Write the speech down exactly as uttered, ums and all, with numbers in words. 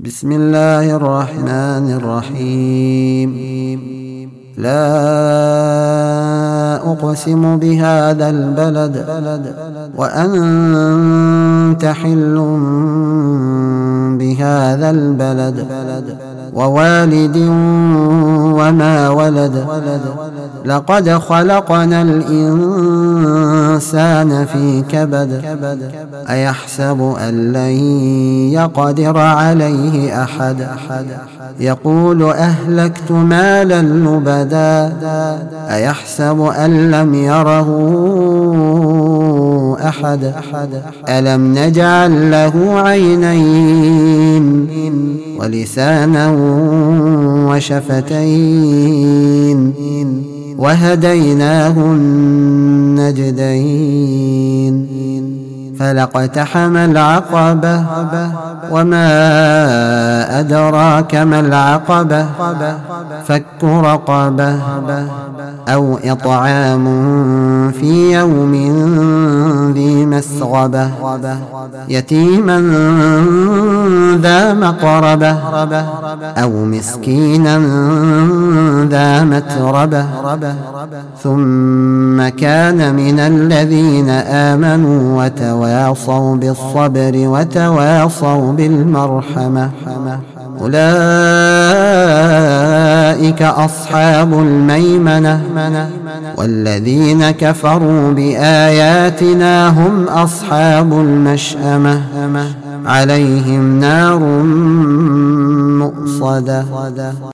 بسم الله الرحمن الرحيم. لا أقسم بهذا البلد وأنت حل بهذا البلد ووالد وما ولد. لقد خلقنا الإنسان في كبد. أيحسب أن لن يقدر عليه أحد. يقول أهلكت مالا لبدا. أيحسب أن لم يره أحد. ألم نجعل له عينين ولسانا وشفتين وهديناه النجدين. فلاقتحم العقبة وما أدراك ما العقبة. فك رقبة أو إطعام في يوم ذي مسغبة يتيما ذا مقربة أو مسكينا ذا متربة. ثم كان من الذين آمنوا وتواصوا بالصبر وتواصوا بالمرحمة. أولئك أصحاب الميمنة. والذين كفروا بآياتنا هم أصحاب المشأمة. عليهم نار مؤصدة.